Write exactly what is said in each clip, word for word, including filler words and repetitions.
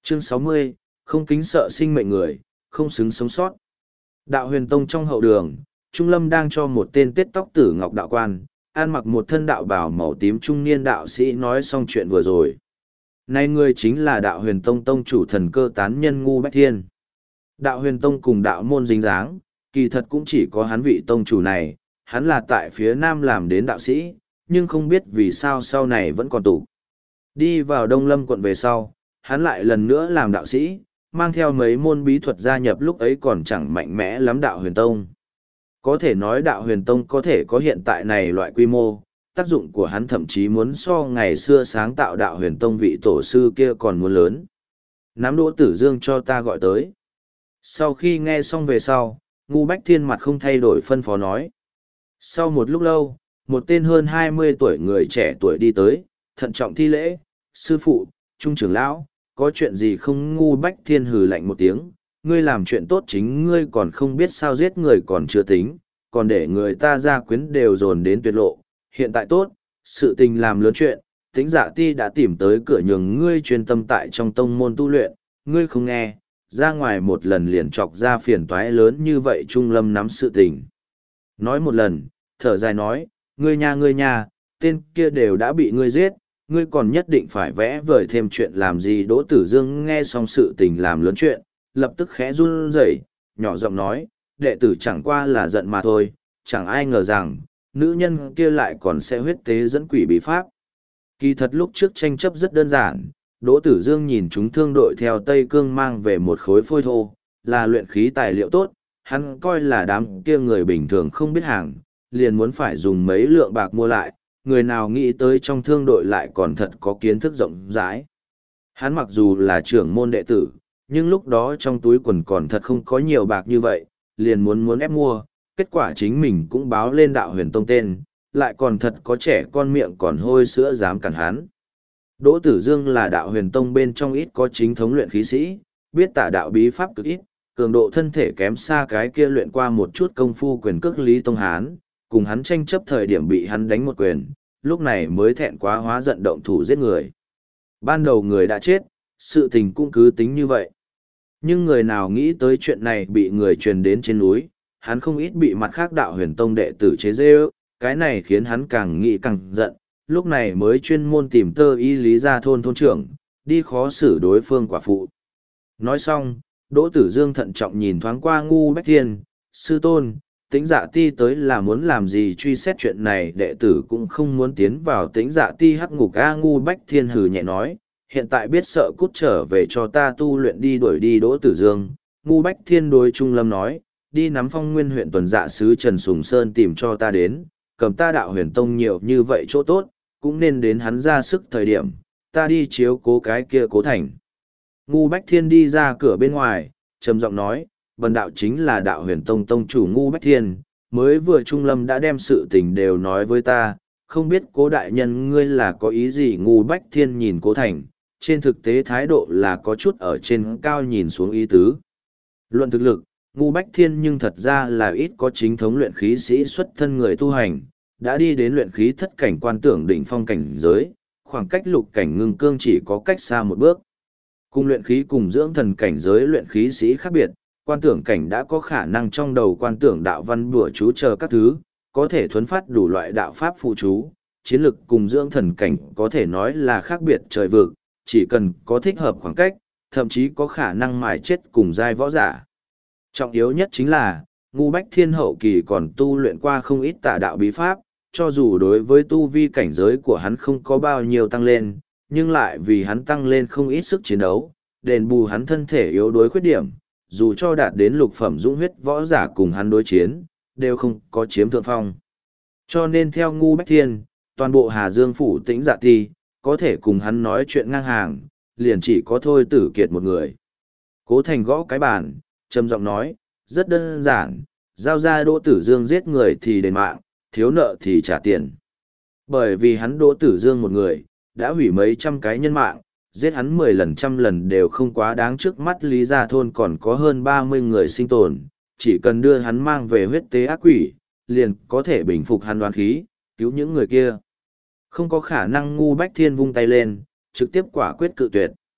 Chương sáu mươi, không kính sợ sinh mệnh người, không xứng sống sót. Đạo huyền tông trong hậu đường, Trung Lâm đang cho một tên tết tóc tử ngọc đạo quan, ăn mặc một thân đạo bào màu tím trung niên đạo sĩ nói xong chuyện vừa rồi. Nay người chính là đạo huyền tông tông chủ thần cơ tán nhân Ngu Bách Thiên. Đạo huyền tông cùng đạo môn dính dáng, kỳ thật cũng chỉ có hắn vị tông chủ này, hắn là tại phía nam làm đến đạo sĩ, nhưng không biết vì sao sau này vẫn còn tụ. Đi vào Đông Lâm quận về sau, hắn lại lần nữa làm đạo sĩ, mang theo mấy môn bí thuật gia nhập lúc ấy còn chẳng mạnh mẽ lắm đạo huyền tông. Có thể nói đạo huyền tông có thể có hiện tại này loại quy mô, tác dụng của hắn thậm chí muốn so ngày xưa sáng tạo đạo huyền tông vị tổ sư kia còn muốn lớn. Nắm Đỗ Tử Dương cho ta gọi tới. Sau khi nghe xong về sau, Ngu Bách Thiên mặt không thay đổi phân phó nói. Sau một lúc lâu, một tên hơn hai mươi tuổi người trẻ tuổi đi tới, thận trọng thi lễ, sư phụ, trung trưởng lão, có chuyện gì không? Ngu Bách Thiên hừ lạnh một tiếng, ngươi làm chuyện tốt chính ngươi còn không biết sao giết người còn chưa tính, còn để người ta ra quyến đều dồn đến tuyệt lộ, hiện tại tốt, sự tình làm lớn chuyện, Tĩnh Dạ Ti đã tìm tới cửa nhường ngươi chuyên tâm tại trong tông môn tu luyện, ngươi không nghe, ra ngoài một lần liền chọc ra phiền toái lớn như vậy. Trung Lâm nắm sự tình. Nói một lần, thở dài nói, ngươi nha ngươi nha, tên kia đều đã bị ngươi giết, ngươi còn nhất định phải vẽ vời thêm chuyện làm gì? Đỗ Tử Dương nghe xong sự tình làm lớn chuyện, lập tức khẽ run rẩy, nhỏ giọng nói, đệ tử chẳng qua là giận mà thôi, chẳng ai ngờ rằng, nữ nhân kia lại còn sẽ huyết tế dẫn quỷ bí pháp. Kỳ thật lúc trước tranh chấp rất đơn giản, Đỗ Tử Dương nhìn chúng thương đội theo Tây Cương mang về một khối phôi thô, là luyện khí tài liệu tốt, hắn coi là đám kia người bình thường không biết hàng, liền muốn phải dùng mấy lượng bạc mua lại, người nào nghĩ tới trong thương đội lại còn thật có kiến thức rộng rãi. Hắn mặc dù là trưởng môn đệ tử, nhưng lúc đó trong túi quần còn thật không có nhiều bạc như vậy, liền muốn muốn ép mua, kết quả chính mình cũng báo lên đạo huyền tông tên, lại còn thật có trẻ con miệng còn hôi sữa dám cản hắn. Đỗ Tử Dương là đạo huyền tông bên trong ít có chính thống luyện khí sĩ, biết tả đạo bí pháp cực ít, cường độ thân thể kém xa cái kia luyện qua một chút công phu quyền cước Lý Tông Hán, cùng hắn tranh chấp thời điểm bị hắn đánh một quyền, lúc này mới thẹn quá hóa giận động thủ giết người. Ban đầu người đã chết, sự tình cũng cứ tính như vậy. Nhưng người nào nghĩ tới chuyện này bị người truyền đến trên núi, hắn không ít bị mặt khác đạo huyền tông đệ tử chế dê ước, cái này khiến hắn càng nghĩ càng giận, lúc này mới chuyên môn tìm tơ y lý ra thôn thôn trưởng, đi khó xử đối phương quả phụ. Nói xong, Đỗ Tử Dương thận trọng nhìn thoáng qua Ngu Bách Thiên, sư tôn, Tĩnh Dạ Ti tới là muốn làm gì? Truy xét chuyện này đệ tử cũng không muốn tiến vào Tĩnh Dạ Ti hắc ngục. A. Ngu Bách Thiên hừ nhẹ nói, hiện tại biết sợ cút trở về cho ta tu luyện đi. Đuổi đi Đỗ Tử Dương, Ngu Bách Thiên đối Trung Lâm nói, đi nắm Phong Nguyên huyện tuần dạ sứ Trần Sùng Sơn tìm cho ta đến, cầm ta đạo huyền tông nhiều như vậy chỗ tốt, cũng nên đến hắn ra sức thời điểm, ta đi chiếu cố cái kia Cố Thành. Ngu Bách Thiên đi ra cửa bên ngoài, trầm giọng nói, bần đạo chính là đạo huyền tông tông chủ Ngu Bách Thiên, mới vừa Trung Lâm đã đem sự tình đều nói với ta, không biết Cố đại nhân ngươi là có ý gì? Ngu Bách Thiên nhìn Cố Thành, trên thực tế thái độ là có chút ở trên cao nhìn xuống ý tứ. Luận thực lực, Ngu Bách Thiên nhưng thật ra là ít có chính thống luyện khí sĩ xuất thân người tu hành, đã đi đến luyện khí thất cảnh quan tưởng đỉnh phong cảnh giới, khoảng cách lục cảnh ngưng cương chỉ có cách xa một bước. Cùng luyện khí cùng dưỡng thần cảnh giới luyện khí sĩ khác biệt, quan tưởng cảnh đã có khả năng trong đầu quan tưởng đạo văn bùa chú chờ các thứ, có thể thuấn phát đủ loại đạo pháp phụ chú, chiến lực cùng dưỡng thần cảnh có thể nói là khác biệt trời vực, chỉ cần có thích hợp khoảng cách, thậm chí có khả năng mài chết cùng giai võ giả. Trọng yếu nhất chính là, Ngu Bách Thiên hậu kỳ còn tu luyện qua không ít tà đạo bí pháp, cho dù đối với tu vi cảnh giới của hắn không có bao nhiêu tăng lên, nhưng lại vì hắn tăng lên không ít sức chiến đấu, đền bù hắn thân thể yếu đuối khuyết điểm, dù cho đạt đến lục phẩm dũng huyết võ giả cùng hắn đối chiến, đều không có chiếm thượng phong. Cho nên theo Ngu Bách Thiên, toàn bộ Hà Dương phủ Tĩnh Dạ Ti, có thể cùng hắn nói chuyện ngang hàng, liền chỉ có Thôi Tử Kiệt một người. Cố Thành gõ cái bàn, trầm giọng nói, rất đơn giản, giao ra Đỗ Tử Dương giết người thì đền mạng, thiếu nợ thì trả tiền. Bởi vì hắn Đỗ Tử Dương một người, đã hủy mấy trăm cái nhân mạng, giết hắn mười lần trăm lần đều không quá đáng. Trước mắt Lý Gia Thôn còn có hơn ba mươi người sinh tồn, chỉ cần đưa hắn mang về huyết tế ác quỷ, liền có thể bình phục hắn đoán khí, cứu những người kia. Không có khả năng. Ngu Bách Thiên vung tay lên, trực tiếp quả quyết cự tuyệt.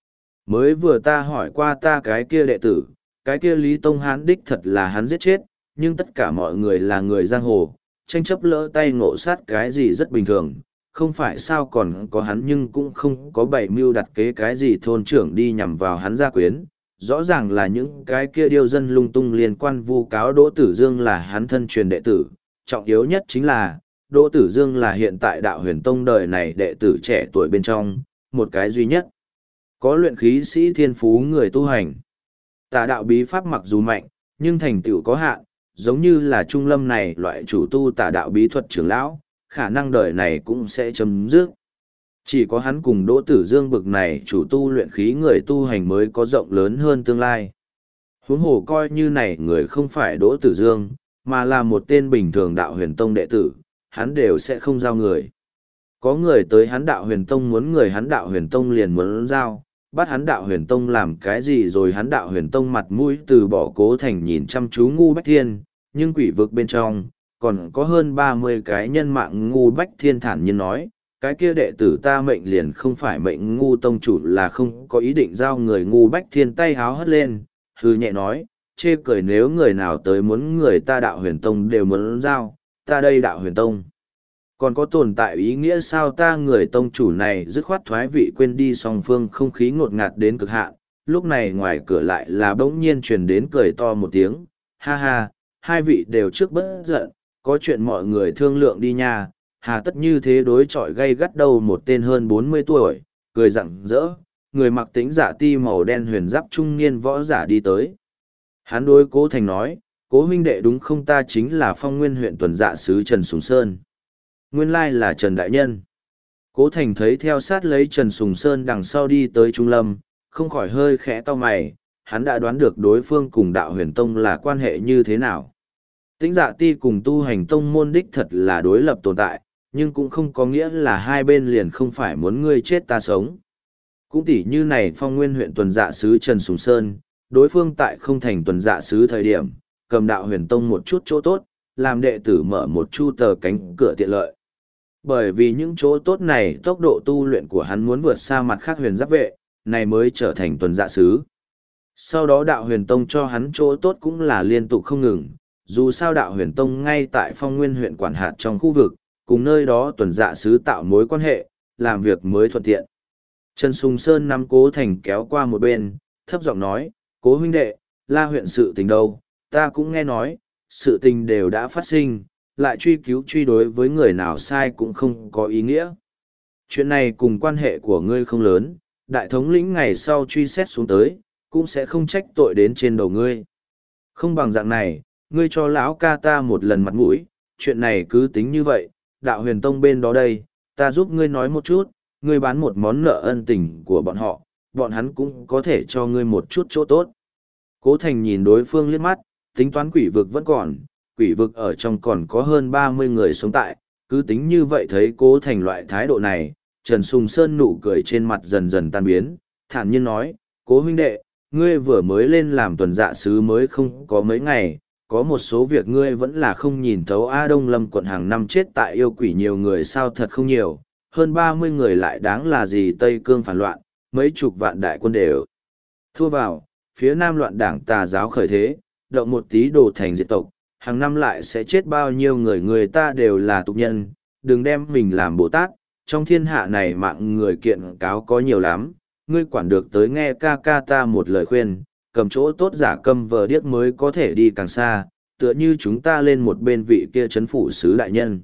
Mới vừa ta hỏi qua ta cái kia đệ tử, cái kia Lý Tông Hán đích thật là hắn giết chết, nhưng tất cả mọi người là người giang hồ, tranh chấp lỡ tay ngộ sát cái gì rất bình thường, không phải sao còn có hắn nhưng cũng không có bảy mưu đặt kế cái gì thôn trưởng đi nhằm vào hắn gia quyến. Rõ ràng là những cái kia điêu dân lung tung liên quan vu cáo Đỗ Tử Dương là hắn thân truyền đệ tử, trọng yếu nhất chính là, Đỗ Tử Dương là hiện tại đạo huyền tông đời này đệ tử trẻ tuổi bên trong, một cái duy nhất. Có luyện khí sĩ thiên phú người tu hành. Tà đạo bí pháp mặc dù mạnh, nhưng thành tựu có hạn, giống như là Trung Lâm này loại chủ tu tà đạo bí thuật trưởng lão, khả năng đời này cũng sẽ chấm dứt. Chỉ có hắn cùng Đỗ Tử Dương bực này chủ tu luyện khí người tu hành mới có rộng lớn hơn tương lai. Huống hồ coi như này người không phải Đỗ Tử Dương, mà là một tên bình thường đạo huyền tông đệ tử, hắn đều sẽ không giao người. Có người tới hắn đạo huyền tông muốn người hắn đạo huyền tông liền muốn giao, bắt hắn đạo huyền tông làm cái gì rồi hắn đạo huyền tông mặt mũi từ bỏ Cố Thành nhìn chăm chú Ngu Bách Thiên, nhưng quỷ vực bên trong, còn có hơn ba mươi cái nhân mạng. Ngu Bách Thiên thản nhiên nói, cái kia đệ tử ta mệnh liền không phải mệnh Ngu tông chủ là không có ý định giao người. Ngu Bách Thiên tay háo hất lên, hư nhẹ nói, chê cười nếu người nào tới muốn người ta đạo huyền tông đều muốn giao, ta đây đạo huyền tông. Còn có tồn tại ý nghĩa sao ta người tông chủ này dứt khoát thoái vị quên đi song phương không khí ngột ngạt đến cực hạn, lúc này ngoài cửa lại là bỗng nhiên truyền đến cười to một tiếng, ha ha, hai vị đều trước bất giận, có chuyện mọi người thương lượng đi nha, hà tất như thế đối chọi gay gắt đầu. Một tên hơn bốn mươi tuổi, cười rặng rỡ, người mặc tính giả ti màu đen huyền giáp trung niên võ giả đi tới. Hắn đối Cố Thành nói, Cố huynh đệ đúng không, ta chính là Phong Nguyên huyện tuần dạ sứ Trần Sùng Sơn. Nguyên lai là Trần Đại Nhân. Cố Thành thấy theo sát lấy Trần Sùng Sơn đằng sau đi tới Trung Lâm, không khỏi hơi khẽ to mày, hắn đã đoán được đối phương cùng đạo huyền tông là quan hệ như thế nào. Tĩnh dạ ti cùng tu hành tông môn đích thật là đối lập tồn tại, nhưng cũng không có nghĩa là hai bên liền không phải muốn ngươi chết ta sống. Cũng tỉ như này Phong Nguyên huyện tuần dạ sứ Trần Sùng Sơn, đối phương tại không thành tuần dạ sứ thời điểm, cầm đạo huyền tông một chút chỗ tốt, làm đệ tử mở một chu tờ cánh cửa tiện lợi. Bởi vì những chỗ tốt này tốc độ tu luyện của hắn muốn vượt xa mặt khác huyền giáp vệ, này mới trở thành tuần dạ sứ. Sau đó đạo huyền tông cho hắn chỗ tốt cũng là liên tục không ngừng, dù sao đạo huyền tông ngay tại Phong Nguyên huyện quản hạt trong khu vực, cùng nơi đó tuần dạ sứ tạo mối quan hệ, làm việc mới thuận tiện. Trần Sùng Sơn nắm Cố Thành kéo qua một bên, thấp giọng nói, Cố huynh đệ, La huyện sự tình đâu, ta cũng nghe nói, sự tình đều đã phát sinh, lại truy cứu truy đối với người nào sai cũng không có ý nghĩa. Chuyện này cùng quan hệ của ngươi không lớn, đại thống lĩnh ngày sau truy xét xuống tới, cũng sẽ không trách tội đến trên đầu ngươi. Không bằng dạng này, ngươi cho lão ca ta một lần mặt mũi, chuyện này cứ tính như vậy, đạo huyền tông bên đó đây, ta giúp ngươi nói một chút, ngươi bán một món nợ ân tình của bọn họ, bọn hắn cũng có thể cho ngươi một chút chỗ tốt. Cố Thành nhìn đối phương liếc mắt, tính toán quỷ vực vẫn còn, quỷ vực ở trong còn có hơn ba mươi người sống tại, cứ tính như vậy thấy Cố Thành loại thái độ này, Trần Sùng Sơn nụ cười trên mặt dần dần tan biến, thản nhiên nói, Cố huynh đệ, ngươi vừa mới lên làm tuần dạ sứ mới không có mấy ngày, có một số việc ngươi vẫn là không nhìn thấu. A Đông Lâm quận hàng năm chết tại yêu quỷ nhiều người sao thật không nhiều, hơn ba mươi người lại đáng là gì. Tây Cương phản loạn, mấy chục vạn đại quân đều thua vào, phía Nam loạn đảng tà giáo khởi thế, động một tí đổ thành diệt tộc, hàng năm lại sẽ chết bao nhiêu người. Người ta đều là tục nhân, đừng đem mình làm Bồ Tát, trong thiên hạ này mạng người kiện cáo có nhiều lắm, ngươi quản được tới nghe ca ca ta một lời khuyên, cầm chỗ tốt giả câm vờ điếc mới có thể đi càng xa, tựa như chúng ta lên một bên vị kia chấn phủ sứ đại nhân.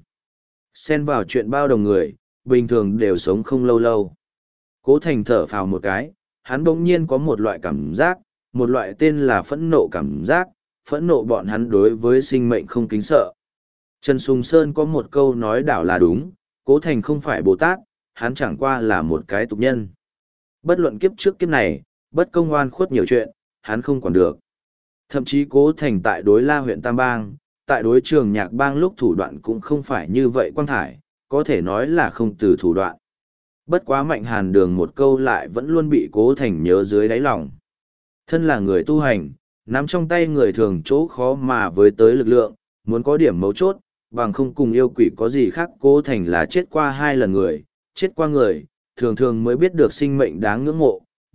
Xen vào chuyện bao đồng người, bình thường đều sống không lâu lâu. Cố Thành thở phào một cái, hắn bỗng nhiên có một loại cảm giác, một loại tên là phẫn nộ cảm giác, phẫn nộ bọn hắn đối với sinh mệnh không kính sợ. Trần Sùng Sơn có một câu nói đảo là đúng, Cố Thành không phải Bồ Tát, hắn chẳng qua là một cái tục nhân. Bất luận kiếp trước kiếp này, bất công oan khuất nhiều chuyện, hắn không quản được. Thậm chí Cố Thành tại đối La huyện Tam Bang, tại đối Trường Nhạc Bang lúc thủ đoạn cũng không phải như vậy quang thải, có thể nói là không từ thủ đoạn. Bất quá Mạnh Hàn Đường một câu lại vẫn luôn bị Cố Thành nhớ dưới đáy lòng. Thân là người tu hành, nắm trong tay người thường chỗ khó mà với tới lực lượng, muốn có điểm mấu chốt, bằng không cùng yêu quỷ có gì khác. Cố Thành là chết qua hai lần người, chết qua người, thường thường mới biết được sinh mệnh đáng ngưỡng mộ,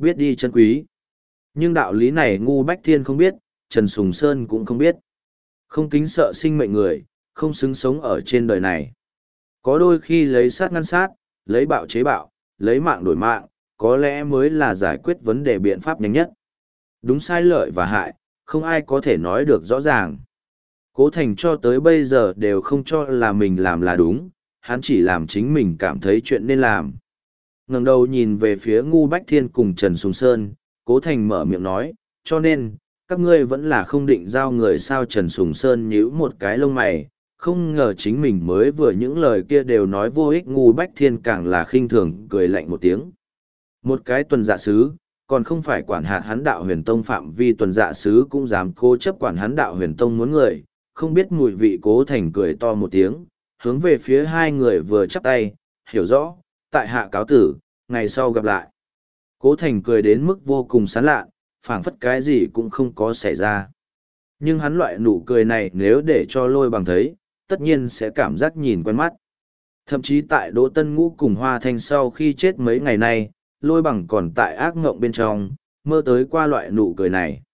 biết đi chân quý. Nhưng đạo lý này ngu Bách Thiên không biết, Trần Sùng Sơn cũng không biết. Không kính sợ sinh mệnh người, không xứng sống ở trên đời này. Có đôi khi lấy sát ngăn sát, lấy bạo chế bạo, lấy mạng đổi mạng, có lẽ mới là giải quyết vấn đề biện pháp nhanh nhất. Đúng sai lợi và hại, không ai có thể nói được rõ ràng. Cố Thành cho tới bây giờ đều không cho là mình làm là đúng, hắn chỉ làm chính mình cảm thấy chuyện nên làm. Ngẩng đầu nhìn về phía Ngu Bách Thiên cùng Trần Sùng Sơn, Cố Thành mở miệng nói, cho nên, các ngươi vẫn là không định giao người sao. Trần Sùng Sơn nhíu một cái lông mày, không ngờ chính mình mới vừa những lời kia đều nói vô ích. Ngu Bách Thiên càng là khinh thường cười lạnh một tiếng. Một cái tuần dạ sứ, còn không phải quản hạt hắn Đạo Huyền Tông phạm vi tuần dạ sứ cũng dám cố chấp quản hắn Đạo Huyền Tông muốn người, không biết mùi vị. Cố Thành cười to một tiếng, hướng về phía hai người vừa chắp tay, hiểu rõ, tại hạ cáo tử, ngày sau gặp lại. Cố Thành cười đến mức vô cùng sán lạ, phảng phất cái gì cũng không có xảy ra. Nhưng hắn loại nụ cười này nếu để cho Lôi Bằng thấy, tất nhiên sẽ cảm giác nhìn quen mắt. Thậm chí tại Đỗ Tân Ngũ cùng Hoa Thanh sau khi chết mấy ngày nay, Lôi Bằng còn tại ác ngộng bên trong, mơ tới qua loại nụ cười này.